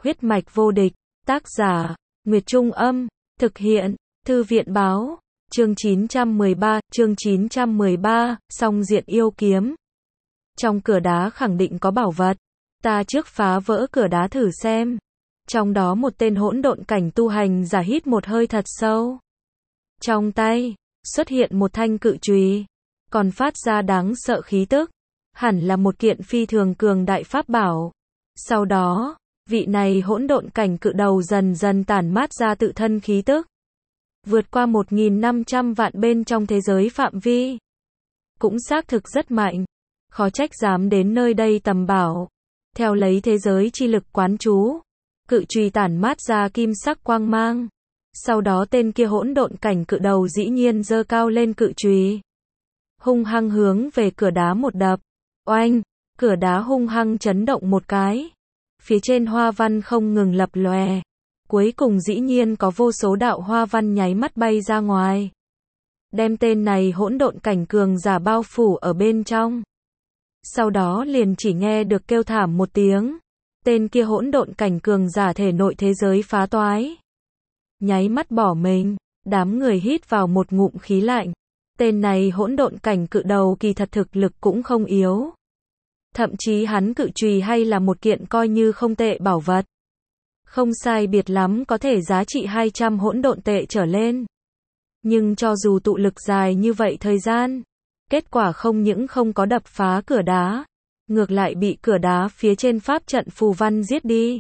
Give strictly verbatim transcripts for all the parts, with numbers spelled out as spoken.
Huyết mạch vô địch, tác giả, Nguyệt Trung Âm, thực hiện, Thư viện Báo, chương chín trăm mười ba, chương chín trăm mười ba, song diện yêu kiếm. Trong cửa đá khẳng định có bảo vật, ta trước phá vỡ cửa đá thử xem. Trong đó một tên hỗn độn cảnh tu hành giả hít một hơi thật sâu. Trong tay, xuất hiện một thanh cự chùy, còn phát ra đáng sợ khí tức. Hẳn là một kiện phi thường cường đại pháp bảo. Sau đó, vị này hỗn độn cảnh cự đầu dần dần tản mát ra tự thân khí tức. Vượt qua một nghìn năm trăm vạn bên trong thế giới phạm vi. Cũng xác thực rất mạnh. Khó trách dám đến nơi đây tầm bảo. Theo lấy thế giới chi lực quán chú, cự chùy tản mát ra kim sắc quang mang. Sau đó tên kia hỗn độn cảnh cự đầu dĩ nhiên giơ cao lên cự chùy, hung hăng hướng về cửa đá một đập. Oanh, cửa đá hung hăng chấn động một cái. Phía trên hoa văn không ngừng lập lòe. Cuối cùng dĩ nhiên có vô số đạo hoa văn nháy mắt bay ra ngoài. Đem tên này hỗn độn cảnh cường giả bao phủ ở bên trong. Sau đó liền chỉ nghe được kêu thảm một tiếng. Tên kia hỗn độn cảnh cường giả thể nội thế giới phá toái. Nháy mắt bỏ mình, đám người hít vào một ngụm khí lạnh. Tên này hỗn độn cảnh cự đầu kỳ thật thực lực cũng không yếu. Thậm chí hắn cự chùy hay là một kiện coi như không tệ bảo vật. Không sai biệt lắm có thể giá trị hai trăm hỗn độn tệ trở lên. Nhưng cho dù tụ lực dài như vậy thời gian, kết quả không những không có đập phá cửa đá, ngược lại bị cửa đá phía trên pháp trận phù văn giết đi.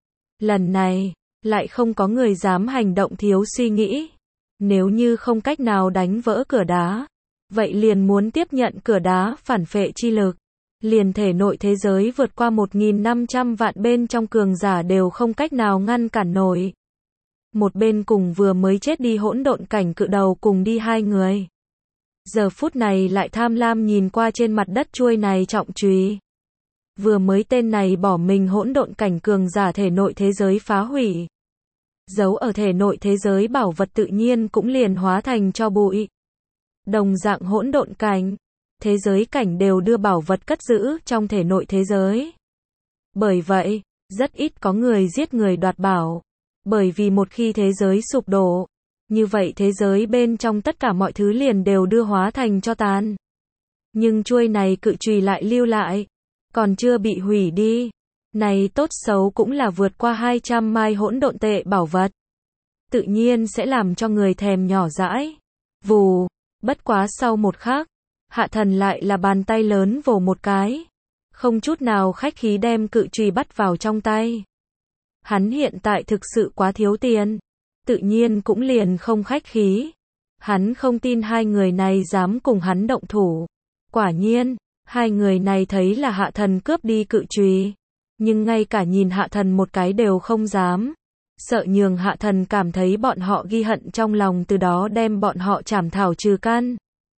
Lần này, lại không có người dám hành động thiếu suy nghĩ. Nếu như không cách nào đánh vỡ cửa đá, vậy liền muốn tiếp nhận cửa đá phản phệ chi lực. Liền thể nội thế giới vượt qua một nghìn năm trăm vạn bên trong cường giả đều không cách nào ngăn cản nổi. Một bên cùng vừa mới chết đi hỗn độn cảnh cự đầu cùng đi hai người. Giờ phút này lại tham lam nhìn qua trên mặt đất chuôi này trọng chùy. Vừa mới tên này bỏ mình hỗn độn cảnh cường giả thể nội thế giới phá hủy. Giấu ở thể nội thế giới bảo vật tự nhiên cũng liền hóa thành tro bụi. Đồng dạng hỗn độn cảnh, thế giới cảnh đều đưa bảo vật cất giữ trong thể nội thế giới. Bởi vậy, rất ít có người giết người đoạt bảo. Bởi vì một khi thế giới sụp đổ, như vậy thế giới bên trong tất cả mọi thứ liền đều đưa hóa thành tro tàn. Nhưng chuôi này cự chùy lại lưu lại, còn chưa bị hủy đi. Này tốt xấu cũng là vượt qua hai trăm mai hỗn độn tệ bảo vật. Tự nhiên sẽ làm cho người thèm nhỏ dãi. Vù, bất quá sau một khắc, Hạ Thần lại là bàn tay lớn vồ một cái. Không chút nào khách khí đem cự chùy bắt vào trong tay. Hắn hiện tại thực sự quá thiếu tiền. Tự nhiên cũng liền không khách khí. Hắn không tin hai người này dám cùng hắn động thủ. Quả nhiên, hai người này thấy là Hạ Thần cướp đi cự chùy. Nhưng ngay cả nhìn Hạ Thần một cái đều không dám. Sợ nhường Hạ Thần cảm thấy bọn họ ghi hận trong lòng, từ đó đem bọn họ trảm thảo trừ căn.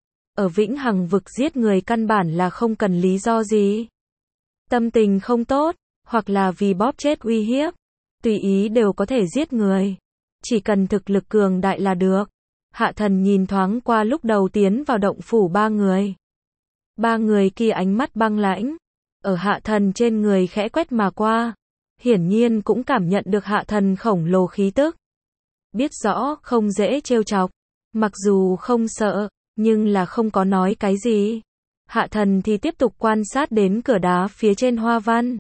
Ở Vĩnh Hằng vực giết người căn bản là không cần lý do gì. Tâm tình không tốt, hoặc là vì bóp chết uy hiếp, tùy ý đều có thể giết người. Chỉ cần thực lực cường đại là được. Hạ Thần nhìn thoáng qua lúc đầu tiến vào động phủ ba người. Ba người kia ánh mắt băng lãnh. Ở Hạ Thần trên người khẽ quét mà qua. Hiển nhiên cũng cảm nhận được Hạ Thần khổng lồ khí tức. Biết rõ không dễ trêu chọc. Mặc dù không sợ, nhưng là không có nói cái gì. Hạ Thần thì tiếp tục quan sát đến cửa đá phía trên hoa văn.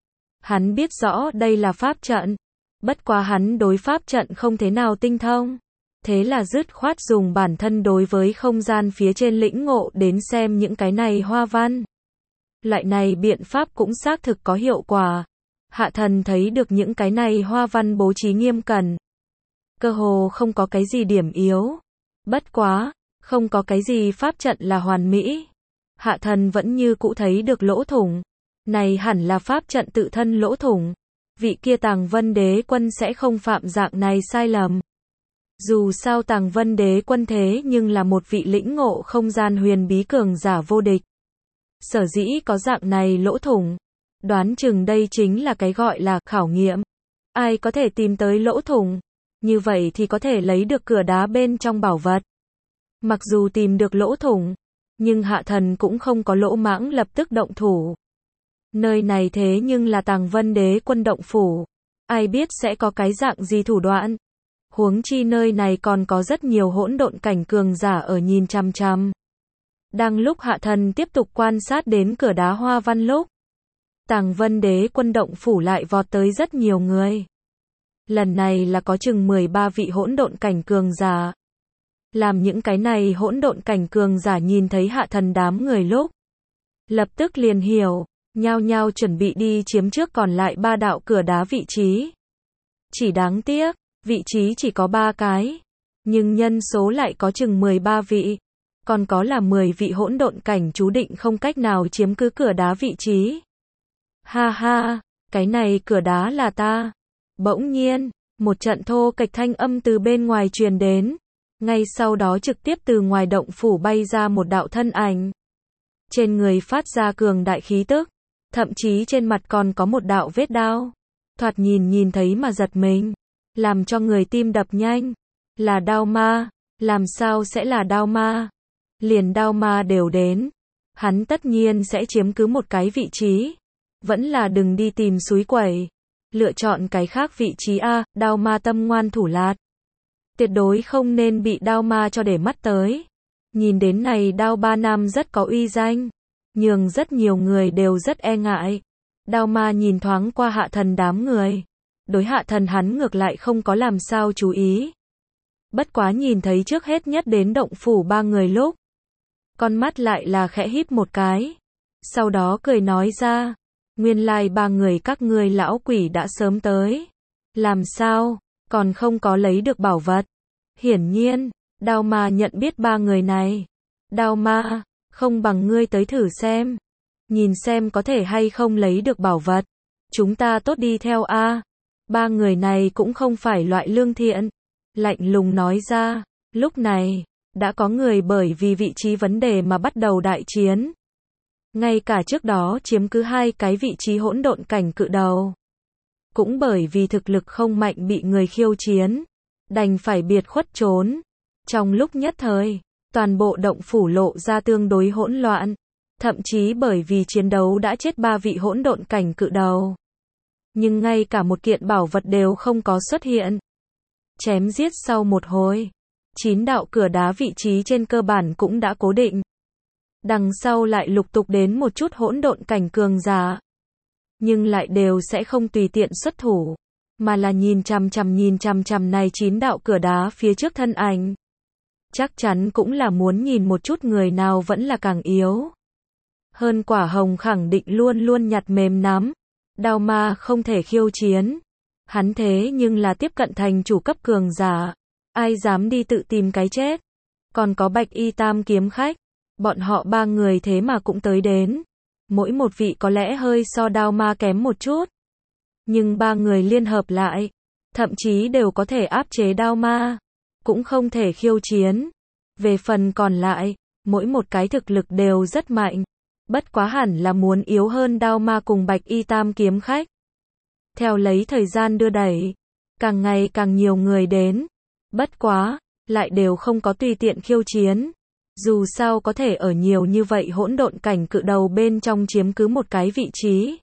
Hắn biết rõ đây là pháp trận. Bất quá hắn đối pháp trận không thế nào tinh thông. Thế là dứt khoát dùng bản thân đối với không gian phía trên lĩnh ngộ đến xem những cái này hoa văn. Loại này biện pháp cũng xác thực có hiệu quả. Hạ Thần thấy được những cái này hoa văn bố trí nghiêm cẩn. Cơ hồ không có cái gì điểm yếu. Bất quá, không có cái gì pháp trận là hoàn mỹ. Hạ Thần vẫn như cũ thấy được lỗ thủng. Này hẳn là pháp trận tự thân lỗ thủng. Vị kia Tàng Vân Đế Quân sẽ không phạm dạng này sai lầm. Dù sao Tàng Vân Đế Quân thế nhưng là một vị lĩnh ngộ không gian huyền bí cường giả vô địch. Sở dĩ có dạng này lỗ thủng, đoán chừng đây chính là cái gọi là khảo nghiệm. Ai có thể tìm tới lỗ thủng, như vậy thì có thể lấy được cửa đá bên trong bảo vật. Mặc dù tìm được lỗ thủng, nhưng Hạ Thần cũng không có lỗ mãng lập tức động thủ. Nơi này thế nhưng là Tàng Vân Đế Quân động phủ. ai biết sẽ có cái dạng gì thủ đoạn. Huống chi nơi này còn có rất nhiều hỗn độn cảnh cường giả ở nhìn chằm chằm. Đang lúc Hạ Thần tiếp tục quan sát đến cửa đá hoa văn lúc, Tàng Vân Đế quân động phủ lại vọt tới rất nhiều người. Lần này là có chừng mười ba vị hỗn độn cảnh cường giả. Làm những cái này hỗn độn cảnh cường giả nhìn thấy Hạ Thần đám người lúc, lập tức liền hiểu, nhao nhao chuẩn bị đi chiếm trước còn lại ba đạo cửa đá vị trí. Chỉ đáng tiếc, vị trí chỉ có ba cái, nhưng nhân số lại có chừng mười ba vị, còn có là mười vị hỗn độn cảnh chú định không cách nào chiếm cứ cửa đá vị trí. Ha ha, cái này cửa đá là ta. Bỗng nhiên, một trận thô kệch thanh âm từ bên ngoài truyền đến, ngay sau đó trực tiếp từ ngoài động phủ bay ra một đạo thân ảnh. Trên người phát ra cường đại khí tức, thậm chí trên mặt còn có một đạo vết đao. Thoạt nhìn nhìn thấy mà giật mình, làm cho người tim đập nhanh. Là đao ma, làm sao sẽ là đao ma? Liền đao ma đều đến, hắn tất nhiên sẽ chiếm cứ một cái vị trí. Vẫn là đừng đi tìm suối quẩy, lựa chọn cái khác vị trí a, đao ma tâm ngoan thủ lạt. Tuyệt đối không nên bị đao ma cho để mắt tới. Nhìn đến này đao ba nam rất có uy danh, nhường rất nhiều người đều rất e ngại. Đao ma nhìn thoáng qua Hạ Thần đám người, đối Hạ Thần hắn ngược lại không có làm sao chú ý. Bất quá nhìn thấy trước hết nhất đến động phủ ba người lúc, con mắt lại là khẽ híp một cái, sau đó cười nói ra, nguyên lai ba người các ngươi lão quỷ đã sớm tới. Làm sao, còn không có lấy được bảo vật? Hiển nhiên, đao ma nhận biết ba người này. Đao ma, không bằng ngươi tới thử xem. Nhìn xem có thể hay không lấy được bảo vật. Chúng ta tốt đi theo a. Ba người này cũng không phải loại lương thiện. Lạnh lùng nói ra, lúc này, đã có người bởi vì vị trí vấn đề mà bắt đầu đại chiến. Ngay cả trước đó chiếm cứ hai cái vị trí hỗn độn cảnh cự đầu. Cũng bởi vì thực lực không mạnh bị người khiêu chiến, đành phải biệt khuất trốn. Trong lúc nhất thời, toàn bộ động phủ lộ ra tương đối hỗn loạn. Thậm chí bởi vì chiến đấu đã chết ba vị hỗn độn cảnh cự đầu. Nhưng ngay cả một kiện bảo vật đều không có xuất hiện. Chém giết sau một hồi, chín đạo cửa đá vị trí trên cơ bản cũng đã cố định. Đằng sau lại lục tục đến một chút hỗn độn cảnh cường giả. Nhưng lại đều sẽ không tùy tiện xuất thủ, mà là nhìn chằm chằm nhìn chằm chằm này chín đạo cửa đá phía trước thân ảnh. Chắc chắn cũng là muốn nhìn một chút người nào vẫn là càng yếu. Hơn Quả Hồng khẳng định luôn luôn nhặt mềm nắm. Đao ma không thể khiêu chiến. Hắn thế nhưng là tiếp cận thành chủ cấp cường giả. Ai dám đi tự tìm cái chết. Còn có Bạch Y Tam kiếm khách. Bọn họ ba người thế mà cũng tới đến. Mỗi một vị có lẽ hơi so đao ma kém một chút. Nhưng ba người liên hợp lại, thậm chí đều có thể áp chế đao ma. Cũng không thể khiêu chiến. Về phần còn lại, mỗi một cái thực lực đều rất mạnh. Bất quá hẳn là muốn yếu hơn đao ma cùng Bạch Y Tam kiếm khách. Theo lấy thời gian đưa đẩy, càng ngày càng nhiều người đến. Bất quá, lại đều không có tùy tiện khiêu chiến. Dù sao có thể ở nhiều như vậy hỗn độn cảnh cự đầu bên trong chiếm cứ một cái vị trí.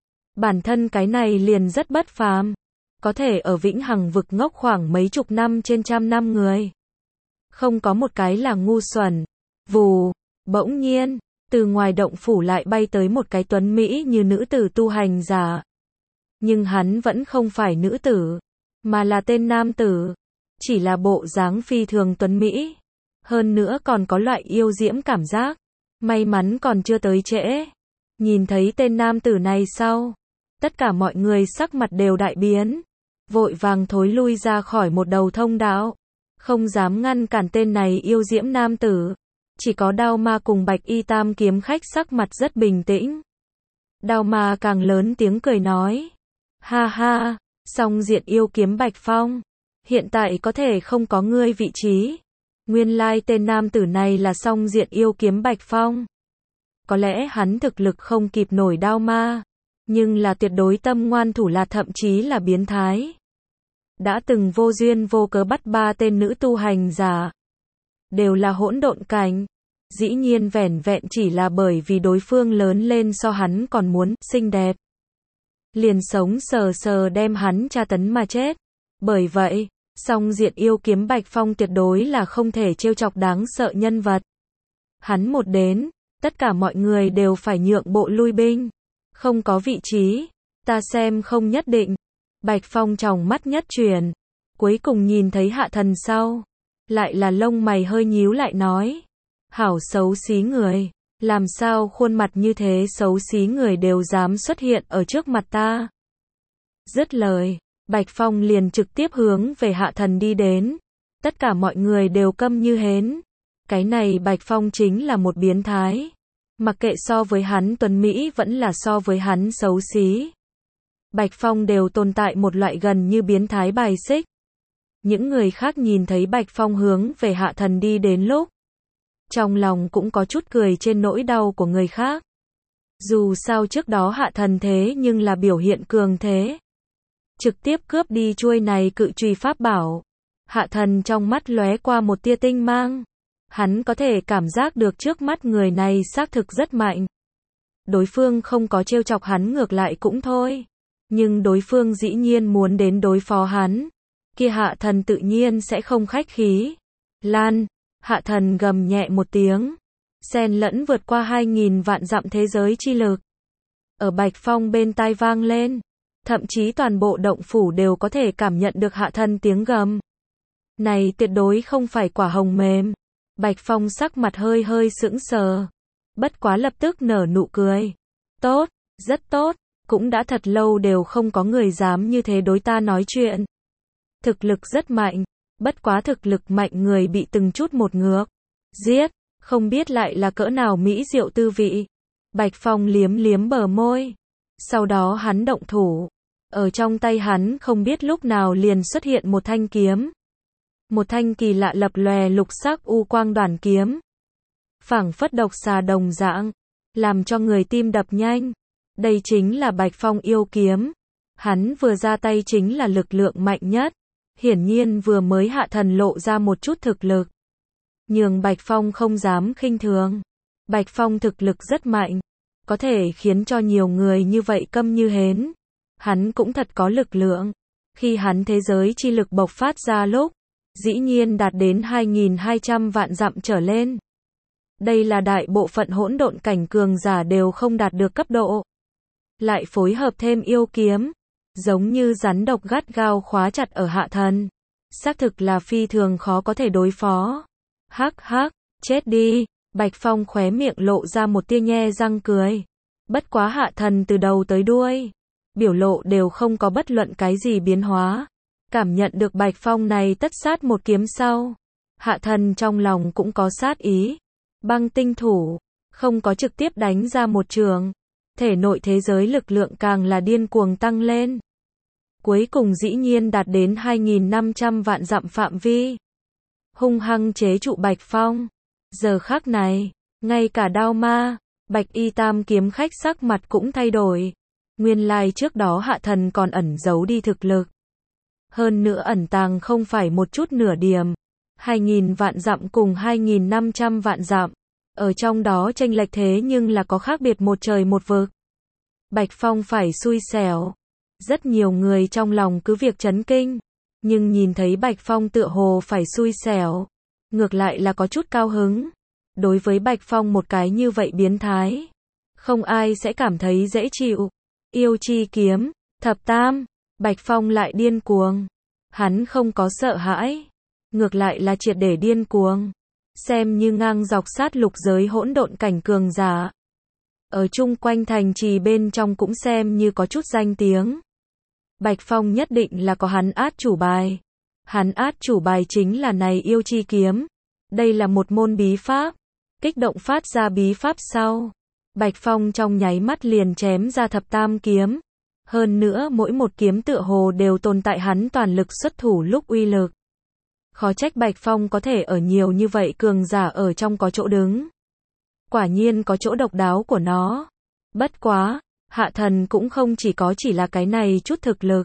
Bản thân cái này liền rất bất phàm. Có thể ở Vĩnh Hằng vực ngốc khoảng mấy chục năm trên trăm năm người. Không có một cái là ngu xuẩn. Vù, bỗng nhiên, từ ngoài động phủ lại bay tới một cái tuấn Mỹ như nữ tử tu hành giả. Nhưng hắn vẫn không phải nữ tử, mà là tên nam tử. Chỉ là bộ dáng phi thường tuấn Mỹ. Hơn nữa còn có loại yêu diễm cảm giác. May mắn còn chưa tới trễ. Nhìn thấy tên nam tử này sau, tất cả mọi người sắc mặt đều đại biến. Vội vàng thối lui ra khỏi một đầu thông đạo. Không dám ngăn cản tên này yêu diễm nam tử. Chỉ có Đao Ma cùng Bạch Y Tam kiếm khách sắc mặt rất bình tĩnh. Đao Ma càng lớn tiếng cười nói. Ha ha, song diện yêu kiếm Bạch Phong. Hiện tại có thể không có ngươi vị trí. Nguyên lai tên nam tử này là song diện yêu kiếm Bạch Phong. Có lẽ hắn thực lực không kịp nổi Đao Ma. Nhưng là tuyệt đối tâm ngoan thủ lạt, thậm chí là biến thái. Đã từng vô duyên vô cớ bắt ba tên nữ tu hành giả. Đều là hỗn độn cảnh. Dĩ nhiên vẻn vẹn chỉ là bởi vì đối phương lớn lên so hắn còn muốn xinh đẹp. liền sống sờ sờ đem hắn tra tấn mà chết. Bởi vậy, song diện yêu kiếm Bạch Phong tuyệt đối là không thể trêu chọc đáng sợ nhân vật. Hắn một đến, tất cả mọi người đều phải nhượng bộ lui binh. Không có vị trí, ta xem không nhất định. Bạch Phong tròng mắt nhất chuyển, cuối cùng nhìn thấy Hạ Thần sau, lại là lông mày hơi nhíu lại nói, hảo xấu xí người, làm sao khuôn mặt như thế xấu xí người đều dám xuất hiện ở trước mặt ta. Dứt lời, Bạch Phong liền trực tiếp hướng về Hạ Thần đi đến, tất cả mọi người đều câm như hến. Cái này Bạch Phong chính là một biến thái, mặc kệ so với hắn tuấn Mỹ vẫn là so với hắn xấu xí. Bạch Phong đều tồn tại một loại gần như biến thái bài xích. Những người khác nhìn thấy Bạch Phong hướng về Hạ Thần đi đến lúc, trong lòng cũng có chút cười trên nỗi đau của người khác. Dù sao trước đó Hạ Thần thế nhưng là biểu hiện cường thế, trực tiếp cướp đi chuôi này cự chùy pháp bảo. Hạ Thần trong mắt lóe qua một tia tinh mang. Hắn có thể cảm giác được trước mắt người này xác thực rất mạnh. Đối phương không có trêu chọc hắn ngược lại cũng thôi. Nhưng đối phương dĩ nhiên muốn đến đối phó hắn. Kia Hạ Thần tự nhiên sẽ không khách khí. Lan, Hạ Thần gầm nhẹ một tiếng. Xen lẫn vượt qua hai nghìn vạn dặm thế giới chi lực. Ở Bạch Phong bên tai vang lên. Thậm chí toàn bộ động phủ đều có thể cảm nhận được Hạ Thần tiếng gầm. Này tuyệt đối không phải quả hồng mềm. Bạch Phong sắc mặt hơi hơi sững sờ. Bất quá lập tức nở nụ cười. Tốt, rất tốt, cũng đã thật lâu đều không có người dám như thế đối ta nói chuyện. Thực lực rất mạnh, bất quá thực lực mạnh người bị từng chút một ngược. Giết, không biết lại là cỡ nào mỹ diệu tư vị. Bạch Phong liếm liếm bờ môi. Sau đó hắn động thủ. Ở trong tay hắn không biết lúc nào liền xuất hiện một thanh kiếm. Một thanh kỳ lạ lập lòe lục sắc u quang đoàn kiếm. Phảng phất độc xà đồng dạng, làm cho người tim đập nhanh. Đây chính là Bạch Phong yêu kiếm. Hắn vừa ra tay chính là lực lượng mạnh nhất. Hiển nhiên vừa mới Hạ Thần lộ ra một chút thực lực. Nhưng Bạch Phong không dám khinh thường. Bạch Phong thực lực rất mạnh. Có thể khiến cho nhiều người như vậy câm như hến. Hắn cũng thật có lực lượng. Khi hắn thế giới chi lực bộc phát ra lúc, dĩ nhiên đạt đến hai nghìn hai trăm vạn dặm trở lên. Đây là đại bộ phận hỗn độn cảnh cường giả đều không đạt được cấp độ. Lại phối hợp thêm yêu kiếm, giống như rắn độc gắt gao khóa chặt ở Hạ Thần. Xác thực là phi thường khó có thể đối phó. Hắc hắc, chết đi. Bạch Phong khóe miệng lộ ra một tia nhe răng cười. Bất quá Hạ Thần từ đầu tới đuôi, biểu lộ đều không có bất luận cái gì biến hóa. Cảm nhận được Bạch Phong này tất sát một kiếm sau, Hạ Thần trong lòng cũng có sát ý. Băng tinh thủ, không có trực tiếp đánh ra một trường. Thể nội thế giới lực lượng càng là điên cuồng tăng lên. Cuối cùng dĩ nhiên đạt đến hai nghìn năm trăm vạn dặm phạm vi. Hung hăng chế trụ Bạch Phong. Giờ khắc này, ngay cả Đao Ma, Bạch Y Tam kiếm khách sắc mặt cũng thay đổi. Nguyên lai trước đó Hạ Thần còn ẩn giấu đi thực lực. Hơn nữa ẩn tàng không phải một chút nửa điểm. hai nghìn vạn dặm cùng hai nghìn năm trăm vạn dặm. Ở trong đó chênh lệch thế nhưng là có khác biệt một trời một vực. Bạch Phong phải xui xẻo. Rất nhiều người trong lòng cứ việc chấn kinh. Nhưng nhìn thấy Bạch Phong tựa hồ phải xui xẻo. Ngược lại là có chút cao hứng. Đối với Bạch Phong một cái như vậy biến thái, không ai sẽ cảm thấy dễ chịu. Yêu chi kiếm, thập tam, Bạch Phong lại điên cuồng. Hắn không có sợ hãi, ngược lại là triệt để điên cuồng. Xem như ngang dọc sát lục giới hỗn độn cảnh cường giả. Ở chung quanh thành trì bên trong cũng xem như có chút danh tiếng. Bạch Phong nhất định là có hắn át chủ bài. Hắn át chủ bài chính là này yêu chi kiếm. Đây là một môn bí pháp. Kích động phát ra bí pháp sau, Bạch Phong trong nháy mắt liền chém ra thập tam kiếm. Hơn nữa mỗi một kiếm tựa hồ đều tồn tại hắn toàn lực xuất thủ lúc uy lực. Khó trách Bạch Phong có thể ở nhiều như vậy cường giả ở trong có chỗ đứng. Quả nhiên có chỗ độc đáo của nó. Bất quá, Hạ Thần cũng không chỉ có chỉ là cái này chút thực lực.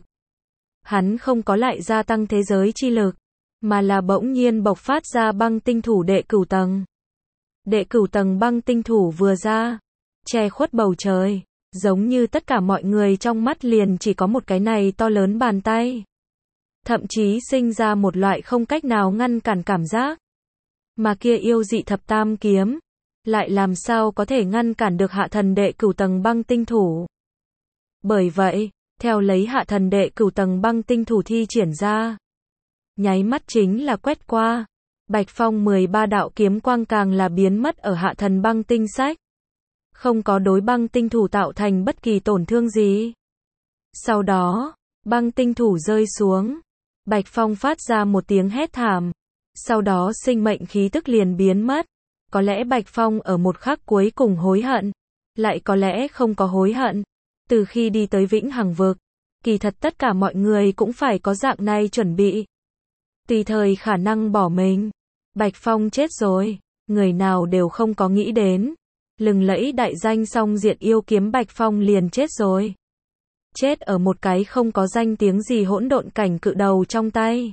Hắn không có lại gia tăng thế giới chi lực, mà là bỗng nhiên bộc phát ra băng tinh thủ đệ cửu tầng. Đệ cửu tầng băng tinh thủ vừa ra, che khuất bầu trời, Giống như tất cả mọi người trong mắt liền chỉ có một cái này to lớn bàn tay. Thậm chí sinh ra một loại không cách nào ngăn cản cảm giác. Mà kia yêu dị thập tam kiếm, lại làm sao có thể ngăn cản được hạ thần đệ cửu tầng băng tinh thủ. Bởi vậy, theo lấy hạ thần đệ cửu tầng băng tinh thủ thi triển ra, nháy mắt chính là quét qua, Bạch Phong mười ba đạo kiếm quang càng là biến mất ở hạ thần băng tinh sách. Không có đối băng tinh thủ tạo thành bất kỳ tổn thương gì. Sau đó, băng tinh thủ rơi xuống, Bạch Phong phát ra một tiếng hét thảm, sau đó sinh mệnh khí tức liền biến mất. Có lẽ Bạch Phong ở một khắc cuối cùng hối hận, lại có lẽ không có hối hận. Từ khi đi tới Vĩnh Hằng Vực, kỳ thật tất cả mọi người cũng phải có dạng này chuẩn bị. Tùy thời khả năng bỏ mình. Bạch Phong chết rồi, người nào đều không có nghĩ đến. Lừng lẫy đại danh song diện yêu kiếm Bạch Phong liền chết rồi. Chết ở một cái không có danh tiếng gì hỗn độn cảnh cự đầu trong tay.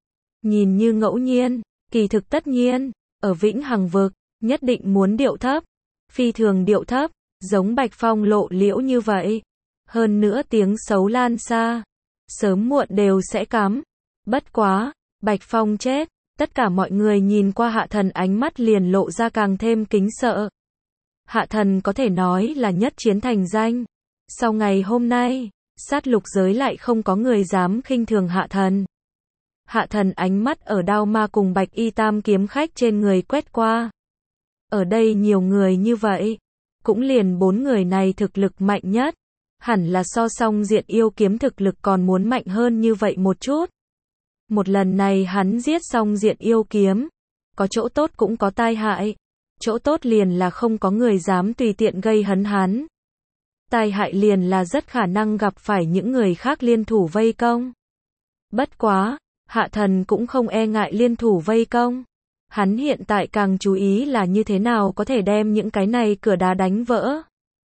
Nhìn như ngẫu nhiên, kỳ thực tất nhiên, ở Vĩnh Hằng Vực, nhất định muốn điệu thấp. Phi thường điệu thấp, giống Bạch Phong lộ liễu như vậy. Hơn nữa tiếng xấu lan xa, sớm muộn đều sẽ cắm. Bất quá, Bạch Phong chết, tất cả mọi người nhìn qua hạ thần ánh mắt liền lộ ra càng thêm kính sợ. Hạ thần có thể nói là nhất chiến thành danh. Sau ngày hôm nay, sát lục giới lại không có người dám khinh thường hạ thần. Hạ thần ánh mắt ở đao ma cùng bạch y tam kiếm khách trên người quét qua. Ở đây nhiều người như vậy, cũng liền bốn người này thực lực mạnh nhất. Hẳn là so song diện yêu kiếm thực lực còn muốn mạnh hơn như vậy một chút. Một lần này hắn giết song diện yêu kiếm, có chỗ tốt cũng có tai hại. Chỗ tốt liền là không có người dám tùy tiện gây hấn hắn. Tai hại liền là rất khả năng gặp phải những người khác liên thủ vây công. Bất quá, hạ thần cũng không e ngại liên thủ vây công. Hắn hiện tại càng chú ý là như thế nào có thể đem những cái này cửa đá đánh vỡ.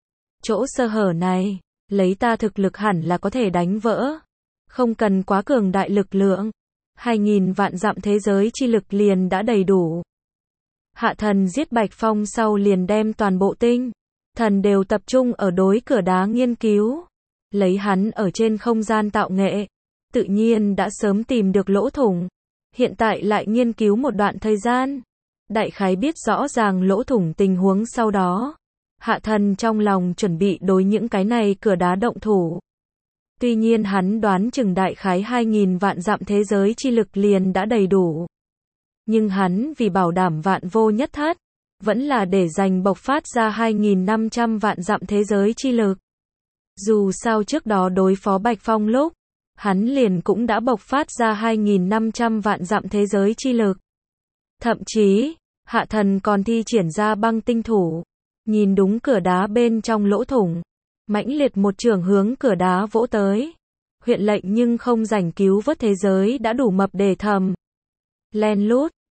Chỗ sơ hở này, lấy ta thực lực hẳn là có thể đánh vỡ. Không cần quá cường đại lực lượng. Hai nghìn vạn dặm thế giới chi lực liền đã đầy đủ. Hạ thần giết Bạch Phong sau liền đem toàn bộ tinh thần đều tập trung ở đối cửa đá nghiên cứu. Lấy hắn ở trên không gian tạo nghệ, tự nhiên đã sớm tìm được lỗ thủng. Hiện tại lại nghiên cứu một đoạn thời gian. Đại khái biết rõ ràng lỗ thủng tình huống sau đó. Hạ thần trong lòng chuẩn bị đối những cái này cửa đá động thủ. Tuy nhiên hắn đoán chừng đại khái hai nghìn vạn dặm thế giới chi lực liền đã đầy đủ. Nhưng hắn vì bảo đảm vạn vô nhất thất, vẫn là để dành bộc phát ra hai nghìn năm trăm vạn dặm thế giới chi lực. Dù sao trước đó đối phó Bạch Phong lúc, hắn liền cũng đã bộc phát ra hai nghìn năm trăm vạn dặm thế giới chi lực. Thậm chí, hạ thần còn thi triển ra băng tinh thủ, nhìn đúng cửa đá bên trong lỗ thủng, mãnh liệt một trường hướng cửa đá vỗ tới. Huyện lệnh nhưng không rảnh cứu vớt thế giới đã đủ mập để thầm. Len lút,